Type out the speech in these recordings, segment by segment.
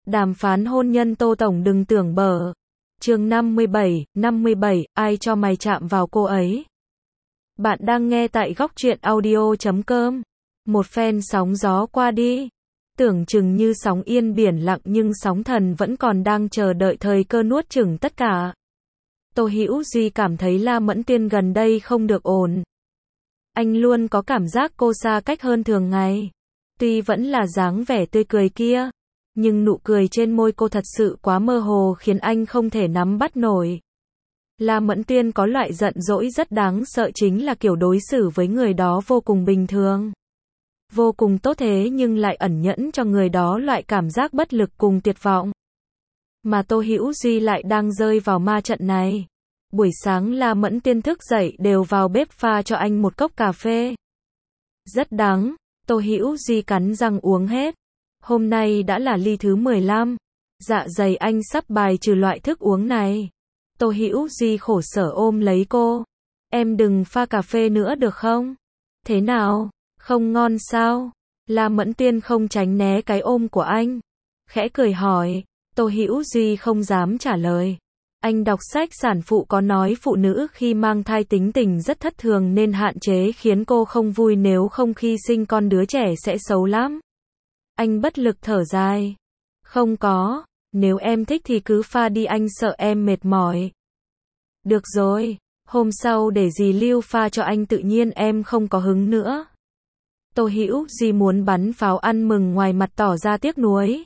Đàm phán hôn nhân Tô Tổng đừng tưởng bở. Chương 57, ai cho mày chạm vào cô ấy? Bạn đang nghe tại góc truyện audio.com. Một phen sóng gió qua đi. Tưởng chừng như sóng yên biển lặng nhưng sóng thần vẫn còn đang chờ đợi thời cơ nuốt chửng tất cả. Tô Hữu Duy cảm thấy La Mẫn Tiên gần đây không được ổn. Anh luôn có cảm giác cô xa cách hơn thường ngày. Tuy vẫn là dáng vẻ tươi cười kia, nhưng nụ cười trên môi cô thật sự quá mơ hồ khiến anh không thể nắm bắt nổi. La Mẫn Tiên có loại giận dỗi rất đáng sợ, chính là kiểu đối xử với người đó vô cùng bình thường, vô cùng tốt thế nhưng lại ẩn nhẫn cho người đó loại cảm giác bất lực cùng tuyệt vọng. Mà Tô Hữu Duy lại đang rơi vào ma trận này. Buổi sáng La Mẫn Tiên thức dậy đều vào bếp pha cho anh một cốc cà phê. Rất đắng, Tô Hữu Duy cắn răng uống hết. Hôm nay đã là ly thứ 15. Dạ dày anh sắp bài trừ loại thức uống này. Tô Hữu Duy khổ sở ôm lấy cô. Em đừng pha cà phê nữa được không? Thế nào? Không ngon sao? La Mẫn Tiên không tránh né cái ôm của anh. Khẽ cười hỏi. Tô Hữu Duy không dám trả lời. Anh đọc sách sản phụ có nói phụ nữ khi mang thai tính tình rất thất thường nên hạn chế khiến cô không vui, nếu không khi sinh con đứa trẻ sẽ xấu lắm. Anh bất lực thở dài. Không có, nếu em thích thì cứ pha đi, anh sợ em mệt mỏi. Được rồi, hôm sau để dì Lưu pha cho anh, tự nhiên em không có hứng nữa. Tô Hữu Duy muốn bắn pháo ăn mừng, ngoài mặt tỏ ra tiếc nuối.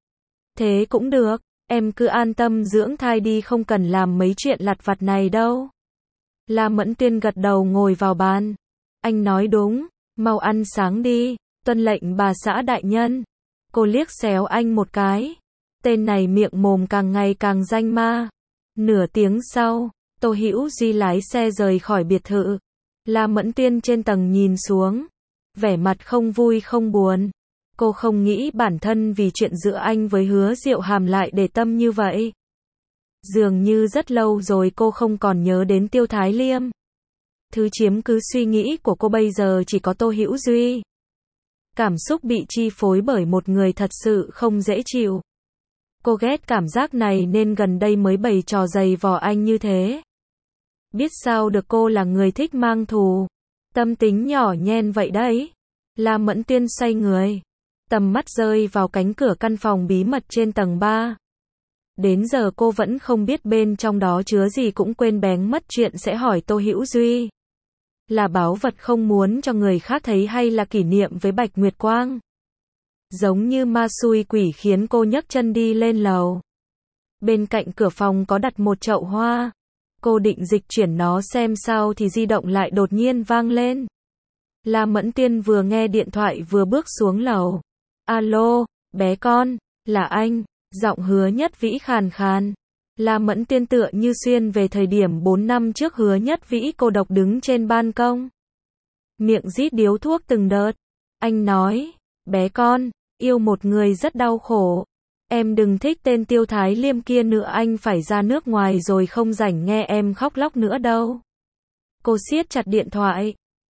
Thế cũng được, em cứ an tâm dưỡng thai đi, không cần làm mấy chuyện lặt vặt này đâu. La Mẫn Tiên gật đầu ngồi vào bàn. Anh nói đúng, mau ăn sáng đi, tuân lệnh bà xã đại nhân. Cô liếc xéo anh một cái. Tên này miệng mồm càng ngày càng danh ma. Nửa tiếng sau, Tô Hữu Duy lái xe rời khỏi biệt thự. La Mẫn Tiên trên tầng nhìn xuống, vẻ mặt không vui không buồn. Cô không nghĩ bản thân vì chuyện giữa anh với Hứa Diệu Hàm lại để tâm như vậy. Dường như rất lâu rồi cô không còn nhớ đến Tiêu Thái Liêm. Thứ chiếm cứ suy nghĩ của cô bây giờ chỉ có Tô Hữu Duy. Cảm xúc bị chi phối bởi một người thật sự không dễ chịu. Cô ghét cảm giác này nên gần đây mới bày trò giày vò anh như thế. Biết sao được, cô là người thích mang thù. Tâm tính nhỏ nhen vậy đấy. La Mẫn Tiên xoay người. Tầm mắt rơi vào cánh cửa căn phòng bí mật trên tầng 3. Đến giờ cô vẫn không biết bên trong đó chứa gì, cũng quên bén mất chuyện sẽ hỏi Tô Hữu Duy. Là báu vật không muốn cho người khác thấy hay là kỷ niệm với Bạch Nguyệt Quang? Giống như ma xui quỷ khiến cô nhấc chân đi lên lầu. Bên cạnh cửa phòng có đặt một chậu hoa. Cô định dịch chuyển nó xem sao thì di động lại đột nhiên vang lên. La Mẫn Tiên vừa nghe điện thoại vừa bước xuống lầu. Alo, bé con, là anh, giọng Hứa Nhất Vĩ khàn khàn. La Mẫn Tiên tựa như xuyên về thời điểm 4 năm trước, Hứa Nhất Vĩ cô độc đứng trên ban công. Miệng rít điếu thuốc từng đợt. Anh nói, bé con, yêu một người rất đau khổ. Em đừng thích tên Tiêu Thái Liêm kia nữa, anh phải ra nước ngoài rồi, không rảnh nghe em khóc lóc nữa đâu. Cô siết chặt điện thoại.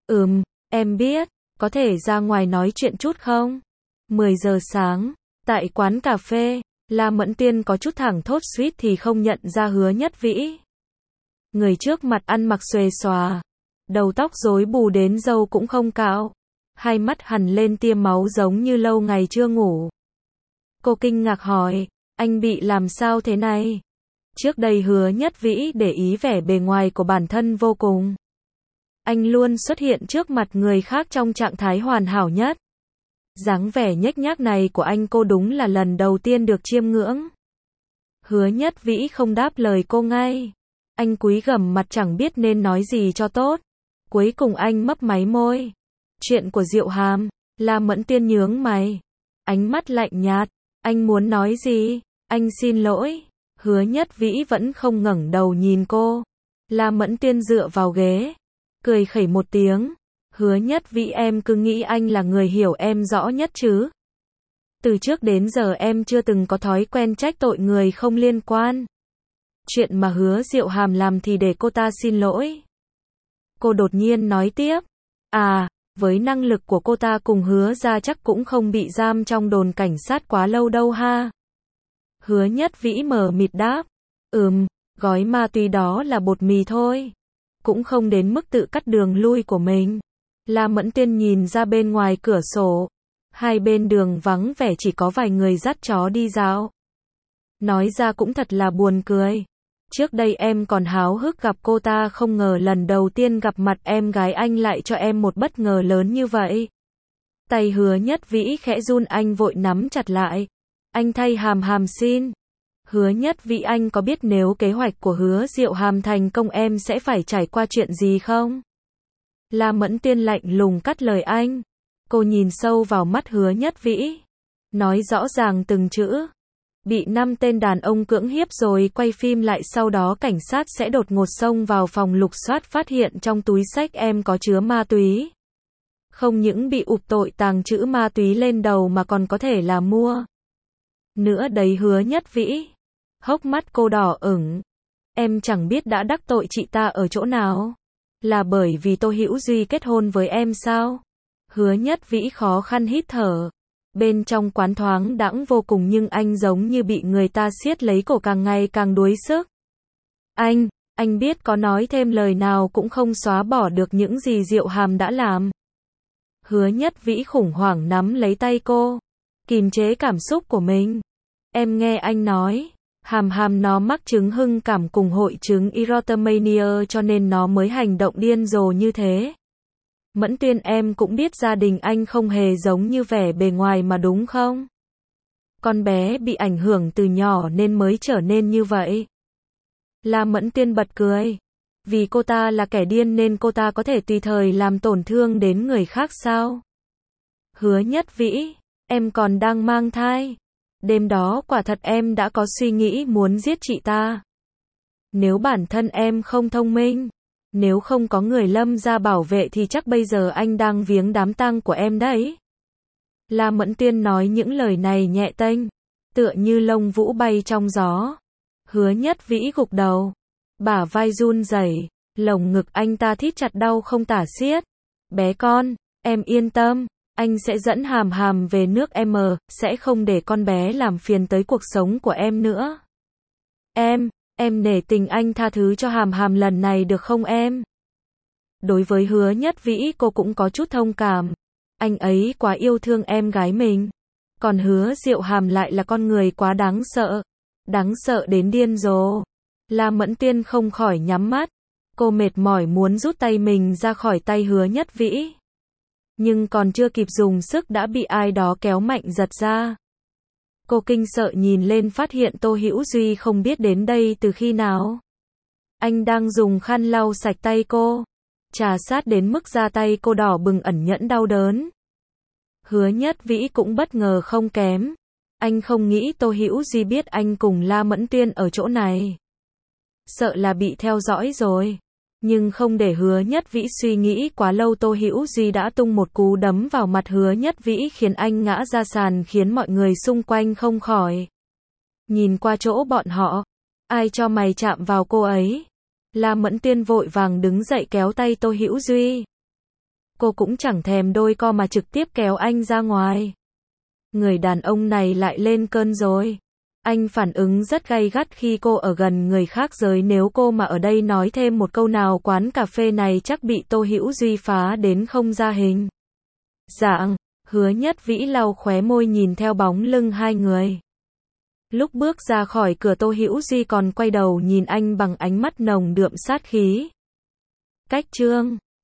Em biết, có thể ra ngoài nói chuyện chút không? 10 giờ sáng, tại quán cà phê, La Mẫn Tiên có chút thẳng thốt suýt thì không nhận ra Hứa Nhất Vĩ. Người trước mặt ăn mặc xuề xòa, đầu tóc rối bù đến râu cũng không cạo, hai mắt hằn lên tia máu giống như lâu ngày chưa ngủ. Cô kinh ngạc hỏi, anh bị làm sao thế này? Trước đây Hứa Nhất Vĩ để ý vẻ bề ngoài của bản thân vô cùng. Anh luôn xuất hiện trước mặt người khác trong trạng thái hoàn hảo nhất. Dáng vẻ nhếch nhác này của anh cô đúng là lần đầu tiên được chiêm ngưỡng. Hứa Nhất Vĩ không đáp lời cô ngay. Anh cúi gằm mặt chẳng biết nên nói gì cho tốt. Cuối cùng anh mấp máy môi. Chuyện của Diệu Hàm. La Mẫn Tiên nhướng mày. Ánh mắt lạnh nhạt. Anh muốn nói gì? Anh xin lỗi. Hứa Nhất Vĩ vẫn không ngẩng đầu nhìn cô. La Mẫn Tiên dựa vào ghế, cười khẩy một tiếng. Hứa Nhất Vĩ, em cứ nghĩ anh là người hiểu em rõ nhất chứ? Từ trước đến giờ em chưa từng có thói quen trách tội người không liên quan. Chuyện mà Hứa Diệu Hàm làm thì để cô ta xin lỗi. Cô đột nhiên nói tiếp. Với năng lực của cô ta cùng Hứa ra chắc cũng không bị giam trong đồn cảnh sát quá lâu đâu ha. Hứa Nhất Vĩ mờ mịt đáp. Gói ma túy đó là bột mì thôi. Cũng không đến mức tự cắt đường lui của mình. La Mẫn Tiên nhìn ra bên ngoài cửa sổ. Hai bên đường vắng vẻ chỉ có vài người dắt chó đi dạo. Nói ra cũng thật là buồn cười. Trước đây em còn háo hức gặp cô ta, không ngờ lần đầu tiên gặp mặt em gái anh lại cho em một bất ngờ lớn như vậy. Tay Hứa Nhất Vĩ khẽ run, anh vội nắm chặt lại. Anh thay Hàm Hàm xin. Hứa Nhất Vĩ, anh có biết nếu kế hoạch của Hứa Diệu Hàm thành công em sẽ phải trải qua chuyện gì không? La Mẫn Tiên lạnh lùng cắt lời anh. Cô nhìn sâu vào mắt Hứa Nhất Vĩ. Nói rõ ràng từng chữ. Bị 5 tên đàn ông cưỡng hiếp rồi quay phim lại, sau đó cảnh sát sẽ đột ngột xông vào phòng lục soát, phát hiện trong túi xách em có chứa ma túy. Không những bị ụp tội tàng trữ ma túy lên đầu mà còn có thể là mua nữa đấy. Hứa Nhất Vĩ. Hốc mắt cô đỏ ửng. Em chẳng biết đã đắc tội chị ta ở chỗ nào. Là bởi vì Tô Hữu Duy kết hôn với em sao? Hứa Nhất Vĩ khó khăn hít thở. Bên trong quán thoáng đãng vô cùng nhưng anh giống như bị người ta siết lấy cổ, càng ngày càng đuối sức. Anh biết có nói thêm lời nào cũng không xóa bỏ được những gì Diệu Hàm đã làm. Hứa Nhất Vĩ khủng hoảng nắm lấy tay cô. Kìm chế cảm xúc của mình. Em nghe anh nói. Hàm Hàm nó mắc chứng hưng cảm cùng hội chứng erotomania cho nên nó mới hành động điên rồ như thế. Mẫn Tiên, em cũng biết gia đình anh không hề giống như vẻ bề ngoài mà đúng không? Con bé bị ảnh hưởng từ nhỏ nên mới trở nên như vậy. La Mẫn Tiên bật cười. Vì cô ta là kẻ điên nên cô ta có thể tùy thời làm tổn thương đến người khác sao? Hứa Nhất Vĩ, em còn đang mang thai. Đêm đó quả thật em đã có suy nghĩ muốn giết chị ta. Nếu bản thân em không thông minh, nếu không có người Lâm ra bảo vệ thì chắc bây giờ anh đang viếng đám tang của em đấy. La Mẫn Tiên nói những lời này nhẹ tênh, tựa như lông vũ bay trong gió. Hứa Nhất Vĩ gục đầu, bả vai run rẩy, lồng ngực anh ta thít chặt đau không tả xiết. Bé con, em yên tâm, anh sẽ dẫn Hàm Hàm về nước em, sẽ không để con bé làm phiền tới cuộc sống của em nữa. Em nể tình anh tha thứ cho Hàm Hàm lần này được không em? Đối với Hứa Nhất Vĩ cô cũng có chút thông cảm. Anh ấy quá yêu thương em gái mình. Còn Hứa Diệu Hàm lại là con người quá đáng sợ. Đáng sợ đến điên rồ. La Mẫn Tiên không khỏi nhắm mắt. Cô mệt mỏi muốn rút tay mình ra khỏi tay Hứa Nhất Vĩ. Nhưng còn chưa kịp dùng sức đã bị ai đó kéo mạnh giật ra. Cô kinh sợ nhìn lên phát hiện Tô Hữu Duy không biết đến đây từ khi nào. Anh đang dùng khăn lau sạch tay cô. Trà sát đến mức da tay cô đỏ bừng ẩn nhẫn đau đớn. Hứa Nhất Vĩ cũng bất ngờ không kém. Anh không nghĩ Tô Hữu Duy biết anh cùng La Mẫn Tiên ở chỗ này. Sợ là bị theo dõi rồi. Nhưng không để Hứa Nhất Vĩ suy nghĩ quá lâu, Tô Hữu Duy đã tung một cú đấm vào mặt Hứa Nhất Vĩ khiến anh ngã ra sàn, khiến mọi người xung quanh không khỏi nhìn qua chỗ bọn họ. Ai cho mày chạm vào cô ấy? La Mẫn Tiên vội vàng đứng dậy kéo tay Tô Hữu Duy. Cô cũng chẳng thèm đôi co mà trực tiếp kéo anh ra ngoài. Người đàn ông này lại lên cơn rồi. Anh phản ứng rất gay gắt khi cô ở gần người khác giới, nếu cô mà ở đây nói thêm một câu nào quán cà phê này chắc bị Tô Hữu Duy phá đến không ra hình dạng. Hứa Nhất Vĩ lau khóe môi nhìn theo bóng lưng hai người. Lúc bước ra khỏi cửa Tô Hữu Duy còn quay đầu nhìn anh bằng ánh mắt nồng đượm sát khí. Cách chương